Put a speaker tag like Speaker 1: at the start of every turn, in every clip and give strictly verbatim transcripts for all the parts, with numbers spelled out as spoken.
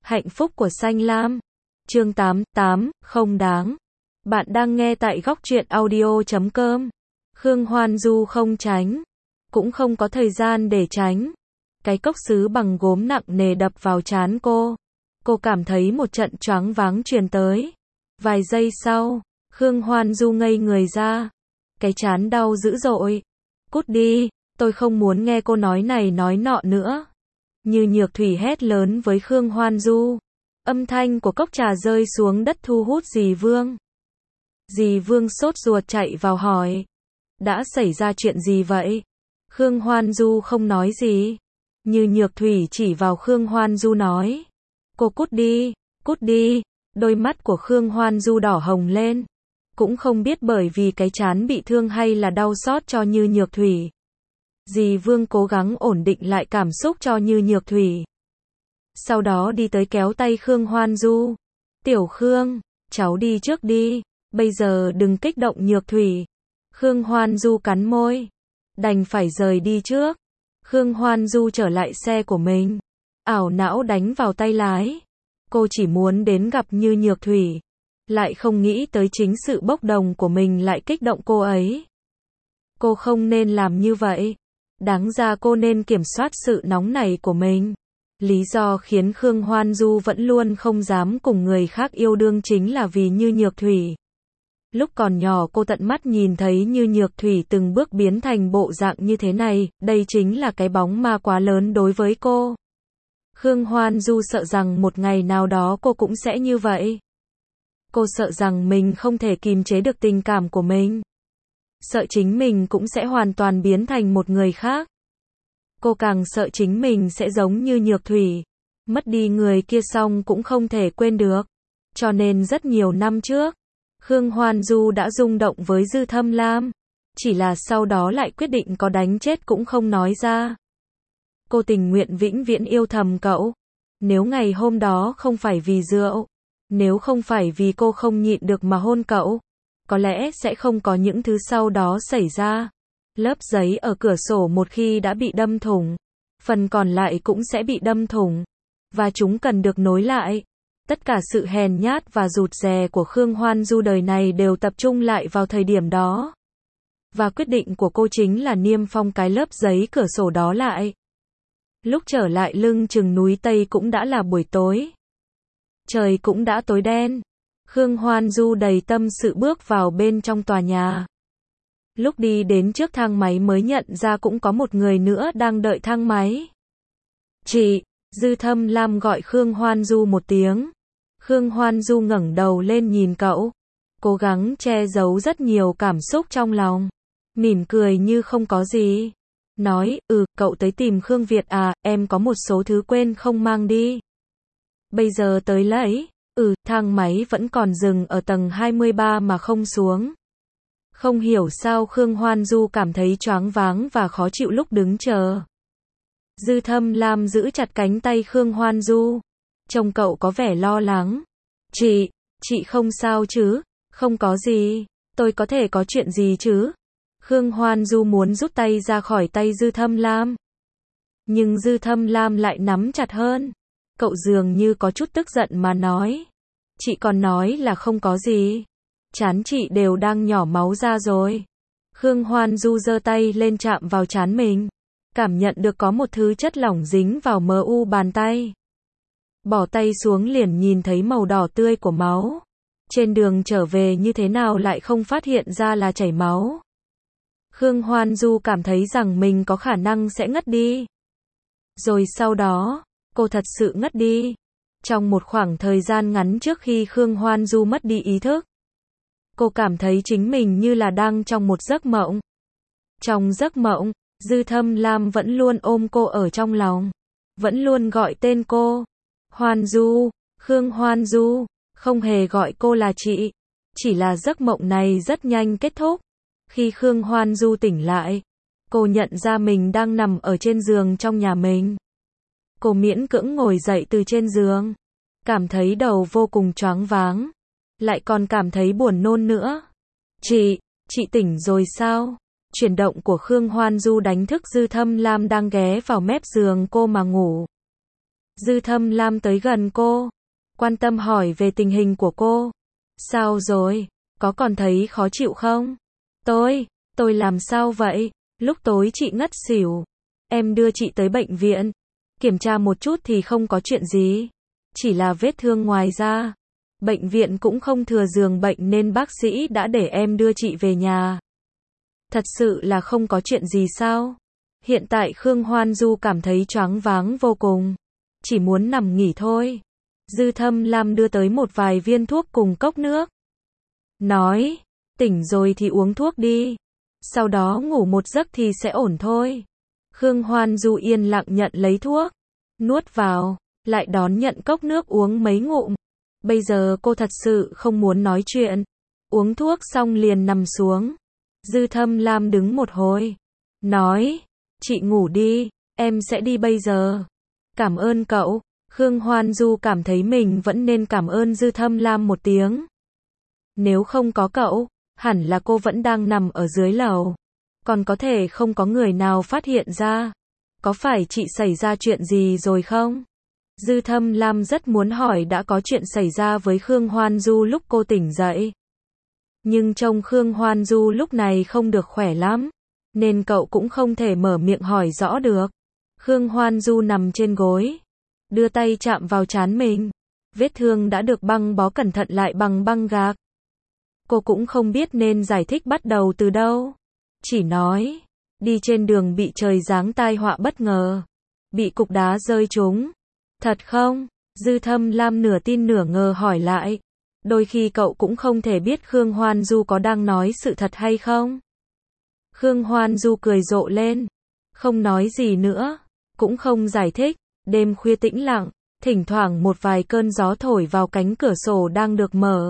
Speaker 1: Hạnh phúc của Xanh Lam. Chương tám, tám, không đáng. Bạn đang nghe tại góc truyện audio chấm com. Khương Hoan Du không tránh, cũng không có thời gian để tránh. Cái cốc sứ bằng gốm nặng nề đập vào trán cô. Cô cảm thấy một trận choáng váng truyền tới. Vài giây sau, Khương Hoan Du ngây người ra. Cái trán đau dữ dội. Cút đi, tôi không muốn nghe cô nói này nói nọ nữa. Như Nhược Thủy hét lớn với Khương Hoan Du. Âm thanh của cốc trà rơi xuống đất thu hút dì Vương. Dì Vương sốt ruột chạy vào hỏi. Đã xảy ra chuyện gì vậy? Khương Hoan Du không nói gì. Như Nhược Thủy chỉ vào Khương Hoan Du nói. Cô cút đi, cút đi. Đôi mắt của Khương Hoan Du đỏ hồng lên. Cũng không biết bởi vì cái trán bị thương hay là đau xót cho Như Nhược Thủy. Dì Vương cố gắng ổn định lại cảm xúc cho Như Nhược Thủy. Sau đó đi tới kéo tay Khương Hoan Du. Tiểu Khương, cháu đi trước đi, bây giờ đừng kích động Nhược Thủy. Khương Hoan Du cắn môi, đành phải rời đi trước. Khương Hoan Du trở lại xe của mình, ảo não đánh vào tay lái. Cô chỉ muốn đến gặp Như Nhược Thủy, lại không nghĩ tới chính sự bốc đồng của mình lại kích động cô ấy. Cô không nên làm như vậy. Đáng ra cô nên kiểm soát sự nóng nảy của mình. Lý do khiến Khương Hoan Du vẫn luôn không dám cùng người khác yêu đương chính là vì Như Nhược Thủy. Lúc còn nhỏ cô tận mắt nhìn thấy Như Nhược Thủy từng bước biến thành bộ dạng như thế này, đây chính là cái bóng ma quá lớn đối với cô. Khương Hoan Du sợ rằng một ngày nào đó cô cũng sẽ như vậy. Cô sợ rằng mình không thể kìm chế được tình cảm của mình. Sợ chính mình cũng sẽ hoàn toàn biến thành một người khác. Cô càng sợ chính mình sẽ giống như Nhược Thủy, mất đi người kia xong cũng không thể quên được. Cho nên rất nhiều năm trước, Khương Hoan Du đã rung động với Dư Thâm Lam, chỉ là sau đó lại quyết định có đánh chết cũng không nói ra. Cô tình nguyện vĩnh viễn yêu thầm cậu. Nếu ngày hôm đó không phải vì rượu, nếu không phải vì cô không nhịn được mà hôn cậu, có lẽ sẽ không có những thứ sau đó xảy ra. Lớp giấy ở cửa sổ một khi đã bị đâm thủng, phần còn lại cũng sẽ bị đâm thủng, và chúng cần được nối lại. Tất cả sự hèn nhát và rụt rè của Khương Hoan Du đời này đều tập trung lại vào thời điểm đó. Và quyết định của cô chính là niêm phong cái lớp giấy cửa sổ đó lại. Lúc trở lại lưng chừng núi Tây cũng đã là buổi tối. Trời cũng đã tối đen. Khương Hoan Du đầy tâm sự bước vào bên trong tòa nhà. Lúc đi đến trước thang máy mới nhận ra cũng có một người nữa đang đợi thang máy. Chị, Dư Thâm Lam gọi Khương Hoan Du một tiếng. Khương Hoan Du ngẩng đầu lên nhìn cậu, cố gắng che giấu rất nhiều cảm xúc trong lòng. Mỉm cười như không có gì. Nói, ừ, cậu tới tìm Khương Việt à, em có một số thứ quên không mang đi. Bây giờ tới lấy. Ừ, thang máy vẫn còn dừng ở tầng hai mươi ba mà không xuống. Không hiểu sao Khương Hoan Du cảm thấy choáng váng và khó chịu lúc đứng chờ. Dư Thâm Lam giữ chặt cánh tay Khương Hoan Du. Trông cậu có vẻ lo lắng. Chị, chị không sao chứ? Không có gì. Tôi có thể có chuyện gì chứ? Khương Hoan Du muốn rút tay ra khỏi tay Dư Thâm Lam. Nhưng Dư Thâm Lam lại nắm chặt hơn. Cậu dường như có chút tức giận mà nói. Chị còn nói là không có gì. Trán chị đều đang nhỏ máu ra rồi. Khương Hoan Du giơ tay lên chạm vào trán mình. Cảm nhận được có một thứ chất lỏng dính vào mờ u bàn tay. Bỏ tay xuống liền nhìn thấy màu đỏ tươi của máu. Trên đường trở về như thế nào lại không phát hiện ra là chảy máu. Khương Hoan Du cảm thấy rằng mình có khả năng sẽ ngất đi. Rồi sau đó, cô thật sự ngất đi. Trong một khoảng thời gian ngắn trước khi Khương Hoan Du mất đi ý thức, cô cảm thấy chính mình như là đang trong một giấc mộng. Trong giấc mộng, Dư Thâm Lam vẫn luôn ôm cô ở trong lòng, vẫn luôn gọi tên cô. Hoan Du, Khương Hoan Du, không hề gọi cô là chị. Chỉ là giấc mộng này rất nhanh kết thúc. Khi Khương Hoan Du tỉnh lại, cô nhận ra mình đang nằm ở trên giường trong nhà mình. Cô miễn cưỡng ngồi dậy từ trên giường, cảm thấy đầu vô cùng choáng váng, lại còn cảm thấy buồn nôn nữa. Chị, chị tỉnh rồi sao? Chuyển động của Khương Hoan Du đánh thức Dư Thâm Lam đang ghé vào mép giường cô mà ngủ. Dư Thâm Lam tới gần cô, quan tâm hỏi về tình hình của cô. Sao rồi? Có còn thấy khó chịu không? Tôi, tôi làm sao vậy? Lúc tối chị ngất xỉu. Em đưa chị tới bệnh viện. Kiểm tra một chút thì không có chuyện gì. Chỉ là vết thương ngoài da. Bệnh viện cũng không thừa giường bệnh nên bác sĩ đã để em đưa chị về nhà. Thật sự là không có chuyện gì sao? Hiện tại Khương Hoan Du cảm thấy choáng váng vô cùng. Chỉ muốn nằm nghỉ thôi. Dư Thâm Lam đưa tới một vài viên thuốc cùng cốc nước. Nói, tỉnh rồi thì uống thuốc đi. Sau đó ngủ một giấc thì sẽ ổn thôi. Khương Hoan Du yên lặng nhận lấy thuốc. Nuốt vào, lại đón nhận cốc nước uống mấy ngụm. Bây giờ cô thật sự không muốn nói chuyện. Uống thuốc xong liền nằm xuống. Dư Thâm Lam đứng một hồi. Nói, chị ngủ đi, em sẽ đi bây giờ. Cảm ơn cậu. Khương Hoan Du cảm thấy mình vẫn nên cảm ơn Dư Thâm Lam một tiếng. Nếu không có cậu, hẳn là cô vẫn đang nằm ở dưới lầu. Còn có thể không có người nào phát hiện ra. Có phải chị xảy ra chuyện gì rồi không? Dư Thâm Lam rất muốn hỏi đã có chuyện xảy ra với Khương Hoan Du lúc cô tỉnh dậy. Nhưng trông Khương Hoan Du lúc này không được khỏe lắm, nên cậu cũng không thể mở miệng hỏi rõ được. Khương Hoan Du nằm trên gối, đưa tay chạm vào trán mình. Vết thương đã được băng bó cẩn thận lại bằng băng gạc. Cô cũng không biết nên giải thích bắt đầu từ đâu. Chỉ nói, đi trên đường bị trời giáng tai họa bất ngờ. Bị cục đá rơi trúng. Thật không? Dư Thâm Lam nửa tin nửa ngờ hỏi lại. Đôi khi cậu cũng không thể biết Khương Hoan Du có đang nói sự thật hay không. Khương Hoan Du cười rộ lên. Không nói gì nữa. Cũng không giải thích. Đêm khuya tĩnh lặng. Thỉnh thoảng một vài cơn gió thổi vào cánh cửa sổ đang được mở.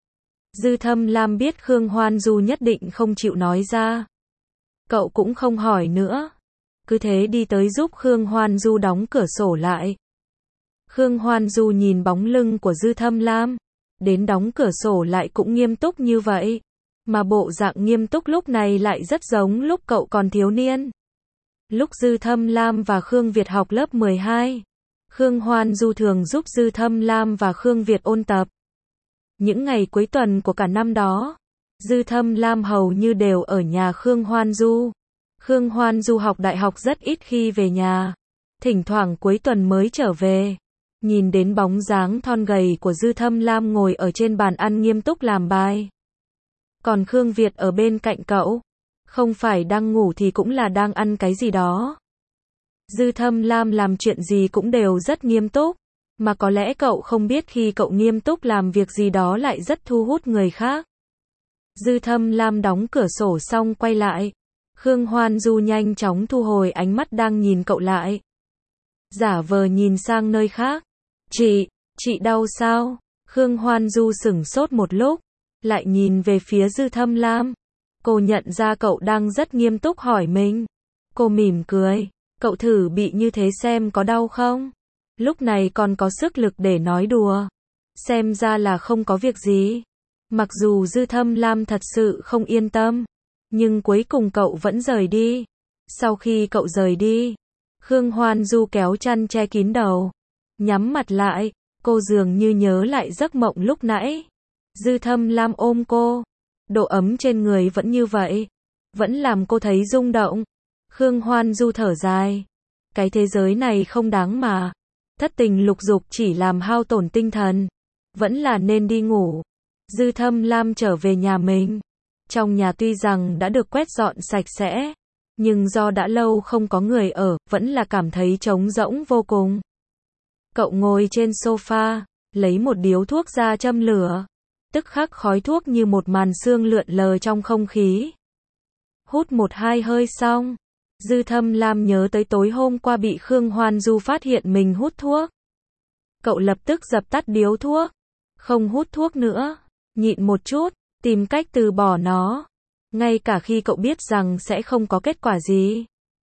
Speaker 1: Dư Thâm Lam biết Khương Hoan Du nhất định không chịu nói ra. Cậu cũng không hỏi nữa. Cứ thế đi tới giúp Khương Hoan Du đóng cửa sổ lại. Khương Hoan Du nhìn bóng lưng của Dư Thâm Lam. Đến đóng cửa sổ lại cũng nghiêm túc như vậy. Mà bộ dạng nghiêm túc lúc này lại rất giống lúc cậu còn thiếu niên. Lúc Dư Thâm Lam và Khương Việt học lớp mười hai. Khương Hoan Du thường giúp Dư Thâm Lam và Khương Việt ôn tập. Những ngày cuối tuần của cả năm đó, Dư Thâm Lam hầu như đều ở nhà Khương Hoan Du. Khương Hoan Du học đại học rất ít khi về nhà. Thỉnh thoảng cuối tuần mới trở về. Nhìn đến bóng dáng thon gầy của Dư Thâm Lam ngồi ở trên bàn ăn nghiêm túc làm bài. Còn Khương Việt ở bên cạnh cậu. Không phải đang ngủ thì cũng là đang ăn cái gì đó. Dư Thâm Lam làm chuyện gì cũng đều rất nghiêm túc. Mà có lẽ cậu không biết khi cậu nghiêm túc làm việc gì đó lại rất thu hút người khác. Dư Thâm Lam đóng cửa sổ xong quay lại. Khương Hoan Du nhanh chóng thu hồi ánh mắt đang nhìn cậu lại. Giả vờ nhìn sang nơi khác. Chị, chị đau sao? Khương Hoan Du sửng sốt một lúc. Lại nhìn về phía Dư Thâm Lam. Cô nhận ra cậu đang rất nghiêm túc hỏi mình. Cô mỉm cười. Cậu thử bị như thế xem có đau không? Lúc này còn có sức lực để nói đùa. Xem ra là không có việc gì. Mặc dù Dư Thâm Lam thật sự không yên tâm. Nhưng cuối cùng cậu vẫn rời đi. Sau khi cậu rời đi, Khương Hoan Du kéo chăn che kín đầu. Nhắm mặt lại. Cô dường như nhớ lại giấc mộng lúc nãy. Dư Thâm Lam ôm cô. Độ ấm trên người vẫn như vậy. Vẫn làm cô thấy rung động. Khương Hoan Du thở dài. Cái thế giới này không đáng mà. Thất tình lục dục chỉ làm hao tổn tinh thần. Vẫn là nên đi ngủ. Dư Thâm Lam trở về nhà mình. Trong nhà tuy rằng đã được quét dọn sạch sẽ. Nhưng do đã lâu không có người ở, vẫn là cảm thấy trống rỗng vô cùng. Cậu ngồi trên sofa, lấy một điếu thuốc ra châm lửa. Tức khắc khói thuốc như một màn sương lượn lờ trong không khí. Hút một hai hơi xong. Dư Thâm Lam nhớ tới tối hôm qua bị Khương Hoan Du phát hiện mình hút thuốc. Cậu lập tức dập tắt điếu thuốc. Không hút thuốc nữa. Nhịn một chút, tìm cách từ bỏ nó. Ngay cả khi cậu biết rằng sẽ không có kết quả gì.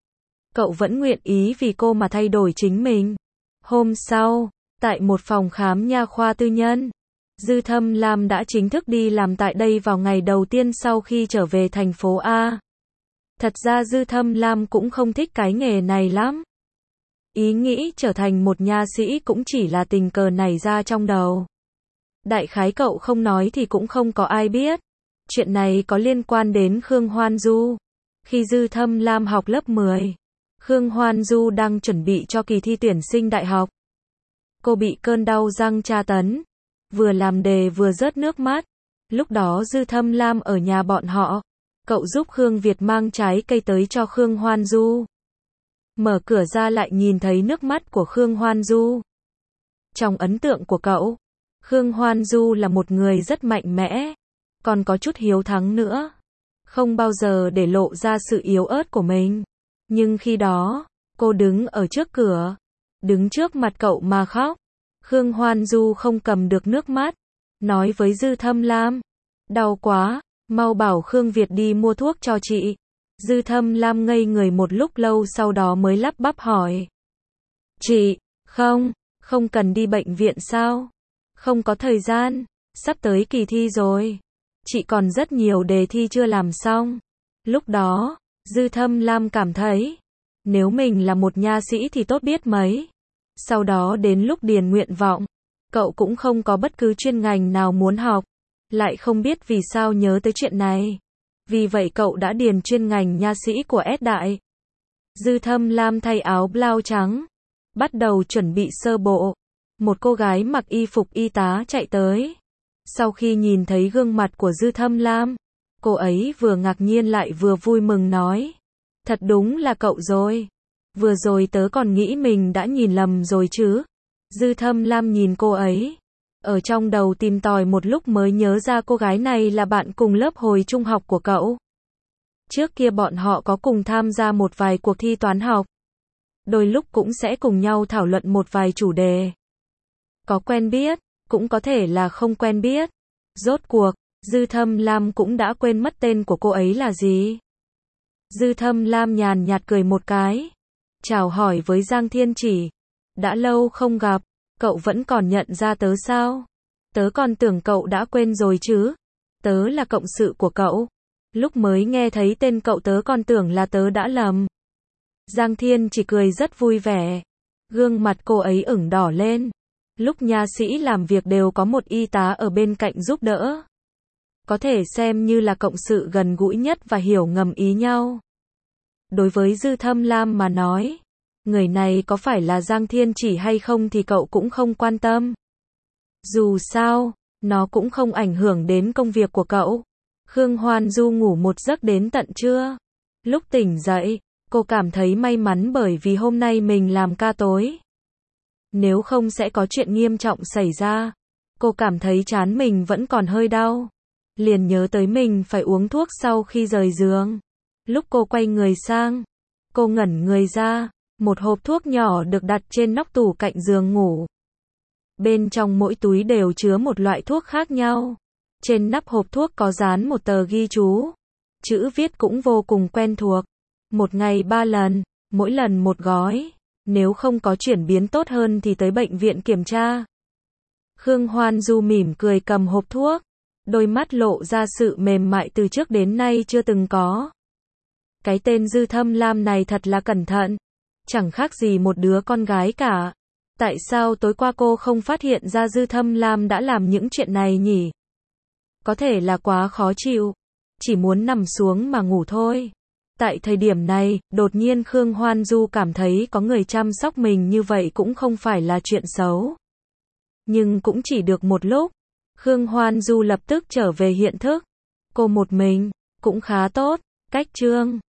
Speaker 1: Cậu vẫn nguyện ý vì cô mà thay đổi chính mình. Hôm sau, tại một phòng khám nha khoa tư nhân, Dư Thâm Lam đã chính thức đi làm tại đây vào ngày đầu tiên sau khi trở về thành phố A. Thật ra Dư Thâm Lam cũng không thích cái nghề này lắm. Ý nghĩ trở thành một nha sĩ cũng chỉ là tình cờ nảy ra trong đầu. Đại khái cậu không nói thì cũng không có ai biết. Chuyện này có liên quan đến Khương Hoan Du. Khi Dư Thâm Lam học lớp mười, Khương Hoan Du đang chuẩn bị cho kỳ thi tuyển sinh đại học. Cô bị cơn đau răng tra tấn, vừa làm đề vừa rớt nước mắt. Lúc đó Dư Thâm Lam ở nhà bọn họ, cậu giúp Khương Việt mang trái cây tới cho Khương Hoan Du. Mở cửa ra lại nhìn thấy nước mắt của Khương Hoan Du. Trong ấn tượng của cậu, Khương Hoan Du là một người rất mạnh mẽ, còn có chút hiếu thắng nữa. Không bao giờ để lộ ra sự yếu ớt của mình. Nhưng khi đó, cô đứng ở trước cửa, đứng trước mặt cậu mà khóc. Khương Hoan Du không cầm được nước mắt, nói với Dư Thâm Lam, đau quá, mau bảo Khương Việt đi mua thuốc cho chị. Dư Thâm Lam ngây người một lúc lâu sau đó mới lắp bắp hỏi. Chị, không, không cần đi bệnh viện sao? Không có thời gian, sắp tới kỳ thi rồi. Chị còn rất nhiều đề thi chưa làm xong. Lúc đó, Dư Thâm Lam cảm thấy, nếu mình là một nha sĩ thì tốt biết mấy. Sau đó đến lúc điền nguyện vọng, cậu cũng không có bất cứ chuyên ngành nào muốn học. Lại không biết vì sao nhớ tới chuyện này. Vì vậy cậu đã điền chuyên ngành nha sĩ của S Đại. Dư Thâm Lam thay áo blau trắng, bắt đầu chuẩn bị sơ bộ. Một cô gái mặc y phục y tá chạy tới. Sau khi nhìn thấy gương mặt của Dư Thâm Lam, cô ấy vừa ngạc nhiên lại vừa vui mừng nói. Thật đúng là cậu rồi. Vừa rồi tớ còn nghĩ mình đã nhìn lầm rồi chứ. Dư Thâm Lam nhìn cô ấy. Ở trong đầu tìm tòi một lúc mới nhớ ra cô gái này là bạn cùng lớp hồi trung học của cậu. Trước kia bọn họ có cùng tham gia một vài cuộc thi toán học. Đôi lúc cũng sẽ cùng nhau thảo luận một vài chủ đề. Có quen biết, cũng có thể là không quen biết. Rốt cuộc, Dư Thâm Lam cũng đã quên mất tên của cô ấy là gì. Dư Thâm Lam nhàn nhạt cười một cái. Chào hỏi với Giang Thiên Chỉ. Đã lâu không gặp, cậu vẫn còn nhận ra tớ sao? Tớ còn tưởng cậu đã quên rồi chứ. Tớ là cộng sự của cậu. Lúc mới nghe thấy tên cậu tớ còn tưởng là tớ đã lầm. Giang Thiên Chỉ cười rất vui vẻ. Gương mặt cô ấy ửng đỏ lên. Lúc nha sĩ làm việc đều có một y tá ở bên cạnh giúp đỡ. Có thể xem như là cộng sự gần gũi nhất và hiểu ngầm ý nhau. Đối với Dư Thâm Lam mà nói, người này có phải là Giang Thiên Chỉ hay không thì cậu cũng không quan tâm. Dù sao, nó cũng không ảnh hưởng đến công việc của cậu. Khương Hoan Du ngủ một giấc đến tận trưa. Lúc tỉnh dậy, cô cảm thấy may mắn bởi vì hôm nay mình làm ca tối. Nếu không sẽ có chuyện nghiêm trọng xảy ra. Cô cảm thấy trán mình vẫn còn hơi đau. Liền nhớ tới mình phải uống thuốc sau khi rời giường. Lúc cô quay người sang, cô ngẩn người ra. Một hộp thuốc nhỏ được đặt trên nóc tủ cạnh giường ngủ. Bên trong mỗi túi đều chứa một loại thuốc khác nhau. Trên nắp hộp thuốc có dán một tờ ghi chú. Chữ viết cũng vô cùng quen thuộc. Một ngày ba lần, mỗi lần một gói. Nếu không có chuyển biến tốt hơn thì tới bệnh viện kiểm tra. Khương Hoan Du mỉm cười cầm hộp thuốc. Đôi mắt lộ ra sự mềm mại từ trước đến nay chưa từng có. Cái tên Dư Thâm Lam này thật là cẩn thận. Chẳng khác gì một đứa con gái cả. Tại sao tối qua cô không phát hiện ra Dư Thâm Lam đã làm những chuyện này nhỉ? Có thể là quá khó chịu. Chỉ muốn nằm xuống mà ngủ thôi. Tại thời điểm này, đột nhiên Khương Hoan Du cảm thấy có người chăm sóc mình như vậy cũng không phải là chuyện xấu. Nhưng cũng chỉ được một lúc. Khương Hoan Du lập tức trở về hiện thức. Cô một mình, cũng khá tốt. Cách chương